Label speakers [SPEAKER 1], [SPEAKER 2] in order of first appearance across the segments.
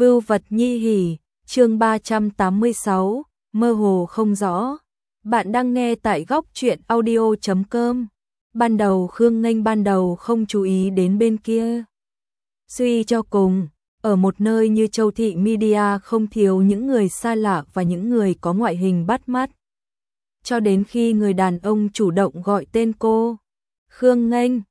[SPEAKER 1] Vưu vật nhi hỉ, chương 386, mơ hồ không rõ. Bạn đang nghe tại góc truyện audio.com. Ban đầu Khương Nghênh không chú ý đến bên kia. Suy cho cùng, ở một nơi như Châu Thị Media không thiếu những người xa lạ và những người có ngoại hình bắt mắt. Cho đến khi người đàn ông chủ động gọi tên cô. Khương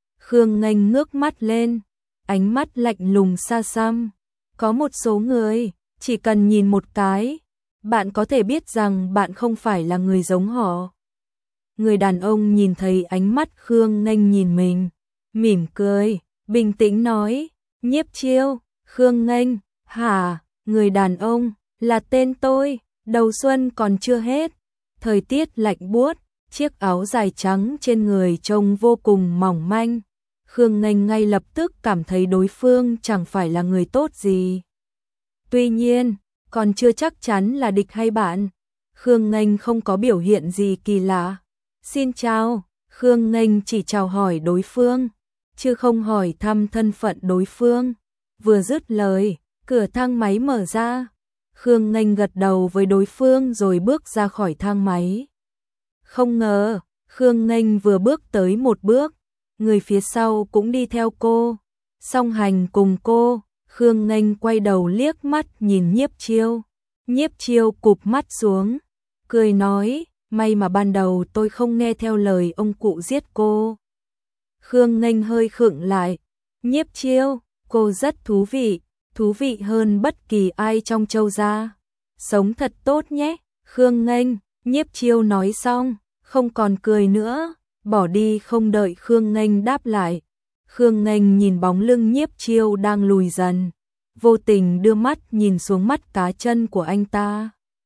[SPEAKER 1] Nghênh ngước mắt lên, ánh mắt lạnh lùng xa xăm. Có một số người, chỉ cần nhìn một cái, bạn có thể biết rằng bạn không phải là người giống họ. Người đàn ông nhìn thấy ánh mắt Khương Nghênh nhìn mình, mỉm cười, bình tĩnh nói, Nhiếp Chiêu. Khương Nghênh, hả? Người đàn ông, là tên tôi, đầu xuân còn chưa hết. Thời tiết lạnh buốt, chiếc áo dài trắng trên người trông vô cùng mỏng manh. Khương Nghênh ngay lập tức cảm thấy đối phương chẳng phải là người tốt gì. Tuy nhiên, còn chưa chắc chắn là địch hay bạn. Khương Nghênh không có biểu hiện gì kỳ lạ. Xin chào, Khương Nghênh chỉ chào hỏi đối phương, chứ không hỏi thăm thân phận đối phương. Vừa dứt lời, cửa thang máy mở ra. Khương Nghênh gật đầu với đối phương rồi bước ra khỏi thang máy. Không ngờ, Khương Nghênh vừa bước tới một bước, người phía sau cũng đi theo cô, song hành cùng cô. Khương Nghênh quay đầu liếc mắt nhìn Nhiếp Chiêu. Nhiếp Chiêu cụp mắt xuống, cười nói, may mà ban đầu tôi không nghe theo lời ông cụ giết cô. Khương Nghênh hơi khựng lại. Nhiếp Chiêu, cô rất thú vị hơn bất kỳ ai trong Châu gia. Sống thật tốt nhé. Khương Nghênh, Nhiếp Chiêu nói xong, không còn cười nữa, bỏ đi không đợi Khương Nghênh đáp lại. Khương Nghênh nhìn bóng lưng Nhiếp Chiêu đang lùi dần, vô tình đưa mắt nhìn xuống mắt cá chân của anh ta.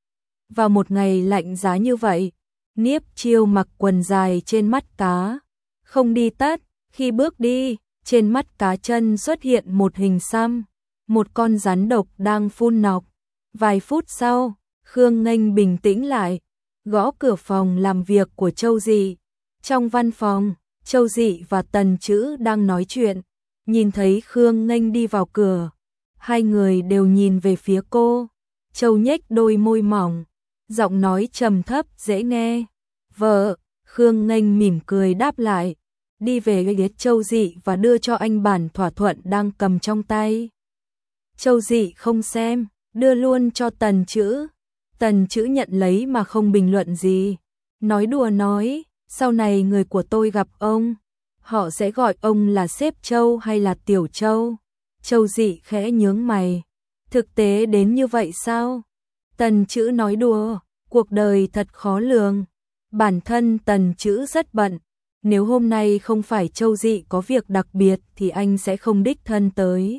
[SPEAKER 1] Vào một ngày lạnh giá như vậy, Nhiếp Chiêu mặc quần dài trên mắt cá, không đi tất, khi bước đi, trên mắt cá chân xuất hiện một hình xăm, một con rắn độc đang phun nọc. Vài phút sau, Khương Nghênh bình tĩnh lại, gõ cửa phòng làm việc của Châu Dị. Trong văn phòng, Châu Dị và Tần Chữ đang nói chuyện, nhìn thấy Khương Nghênh đi vào cửa, hai người đều nhìn về phía cô. Châu nhếch đôi môi mỏng, giọng nói trầm thấp dễ nghe. Vợ. Khương Nghênh mỉm cười đáp lại, đi về ghế Châu Dị và đưa cho anh bản thỏa thuận đang cầm trong tay. Châu Dị không xem, đưa luôn cho Tần Chữ. Tần Chữ nhận lấy mà không bình luận gì, nói đùa nói, sau này người của tôi gặp ông, họ sẽ gọi ông là sếp Châu hay là tiểu Châu. Châu Dị khẽ nhướng mày, thực tế đến như vậy sao? Tần Chữ nói đùa, cuộc đời thật khó lường. Bản thân Tần Chữ rất bận, nếu hôm nay không phải Châu Dị có việc đặc biệt thì anh sẽ không đích thân tới.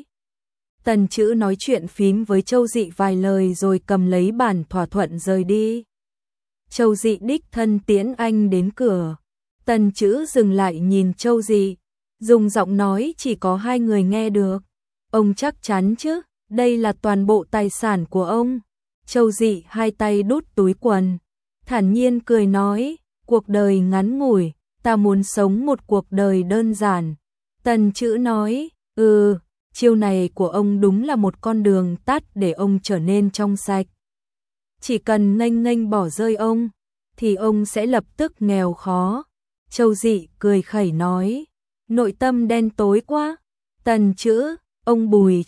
[SPEAKER 1] Tần Chữ nói chuyện phím với Châu Dị vài lời rồi cầm lấy bản thỏa thuận rời đi. Châu Dị đích thân tiễn anh đến cửa. Tần Chữ dừng lại nhìn Châu Dị, dùng giọng nói chỉ có hai người nghe được. Ông chắc chắn chứ, đây là toàn bộ tài sản của ông. Châu Dị hai tay đút túi quần, thản nhiên cười nói, cuộc đời ngắn ngủi, ta muốn sống một cuộc đời đơn giản. Tần Chữ nói, chiêu này của ông đúng là một con đường tắt để ông trở nên trong sạch. Chỉ cần Nghênh bỏ rơi ông, thì ông sẽ lập tức nghèo khó. Châu Dị cười khẩy nói, nội tâm đen tối quá. Tần Chữ, ông Bùi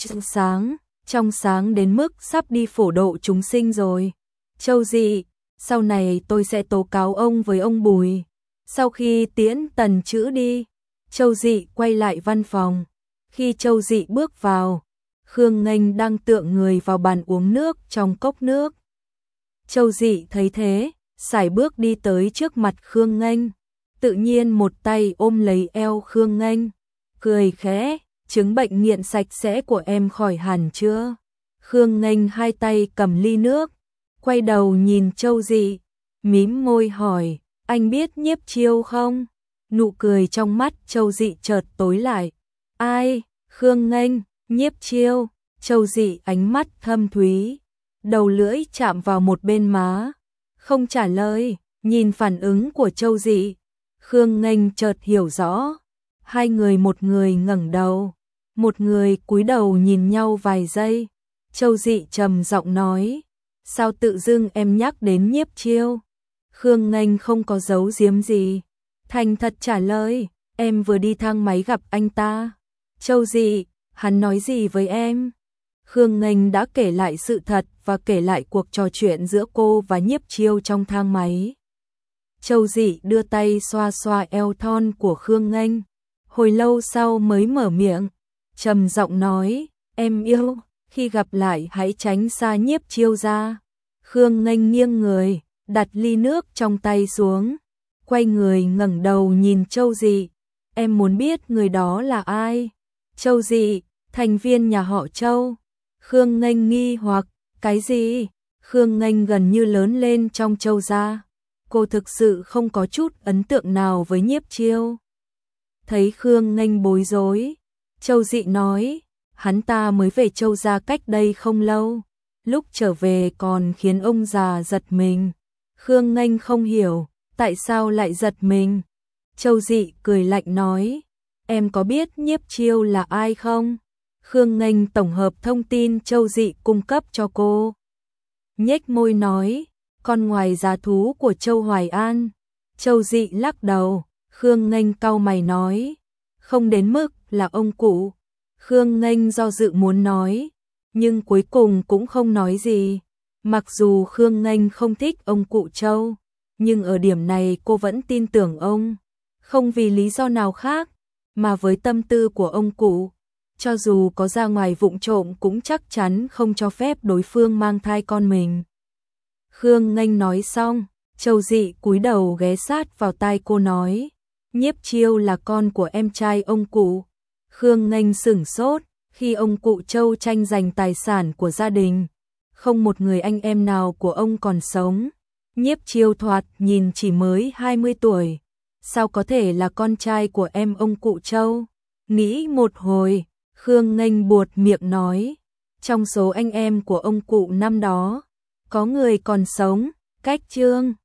[SPEAKER 1] trong sáng đến mức sắp đi phổ độ chúng sinh rồi. Châu Dị, sau này tôi sẽ tố cáo ông với ông Bùi. Sau khi tiễn Tần Chữ đi, Châu Dị quay lại văn phòng. Khi Châu Dị bước vào, Khương Nghênh đang tựa người vào bàn uống nước trong cốc nước. Châu Dị thấy thế, sải bước đi tới trước mặt Khương Nghênh, tự nhiên một tay ôm lấy eo Khương Nghênh, cười khẽ, chứng bệnh nghiện sạch sẽ của em khỏi hẳn chưa? Khương Nghênh hai tay cầm ly nước, quay đầu nhìn Châu Dị, mím môi hỏi, anh biết Nhiếp Chiêu không? Nụ cười trong mắt Châu Dị chợt tối lại. Ai? Khương Nghênh, Nhiếp Chiêu. Châu Dị ánh mắt thâm thúy, đầu lưỡi chạm vào một bên má, không trả lời. Nhìn phản ứng của Châu Dị, Khương Nghênh chợt hiểu rõ. Hai người, một người ngẩng đầu, một người cúi đầu nhìn nhau vài giây, Châu Dị trầm giọng nói, sao tự dưng em nhắc đến Nhiếp Chiêu? Khương Nghênh không có giấu giếm gì, thành thật trả lời, em vừa đi thang máy gặp anh ta. Châu Dị, hắn nói gì với em? Khương Nghênh đã kể lại sự thật và kể lại cuộc trò chuyện giữa cô và Nhiếp Chiêu trong thang máy. Châu Dị đưa tay xoa xoa eo thon của Khương Nghênh, hồi lâu sau mới mở miệng, trầm giọng nói, em yêu, khi gặp lại hãy tránh xa Nhiếp Chiêu ra. Khương Nghênh nghiêng người, đặt ly nước trong tay xuống, quay người ngẩng đầu nhìn Châu Dị, em muốn biết người đó là ai? Châu Dị, thành viên nhà họ Châu. Khương Nghênh nghi hoặc, cái gì? Khương Nghênh gần như lớn lên trong Châu gia, cô thực sự không có chút ấn tượng nào với Nhiếp Chiêu. Thấy Khương Nghênh bối rối, Châu Dị nói, hắn ta mới về Châu gia cách đây không lâu, lúc trở về còn khiến ông già giật mình. Khương Nghênh không hiểu, tại sao lại giật mình? Châu Dị cười lạnh nói, em có biết Nhiếp Chiêu là ai không? Khương Nghênh tổng hợp thông tin Châu Dị cung cấp cho cô. Nhếch môi nói, con ngoài giá thú của Châu Hoài An. Châu Dị lắc đầu, Khương Nghênh cau mày nói, không đến mức là ông cụ. Khương Nghênh do dự muốn nói, nhưng cuối cùng cũng không nói gì. Mặc dù Khương Nghênh không thích ông cụ Châu, nhưng ở điểm này cô vẫn tin tưởng ông, không vì lý do nào khác, mà với tâm tư của ông cụ, cho dù có ra ngoài vụng trộm cũng chắc chắn không cho phép đối phương mang thai con mình. Khương Nghênh nói xong, Châu Dị cúi đầu ghé sát vào tai cô nói, Nhiếp Chiêu là con của em trai ông cụ. Khương Nghênh sửng sốt, khi ông cụ Châu tranh giành tài sản của gia đình, không một người anh em nào của ông còn sống. Nhiếp Chiêu thoạt nhìn chỉ mới 20 tuổi, sao có thể là con trai của em ông cụ Châu? Nghĩ một hồi, Khương Nghênh buột miệng nói, trong số anh em của ông cụ năm đó, có người còn sống, cách Trương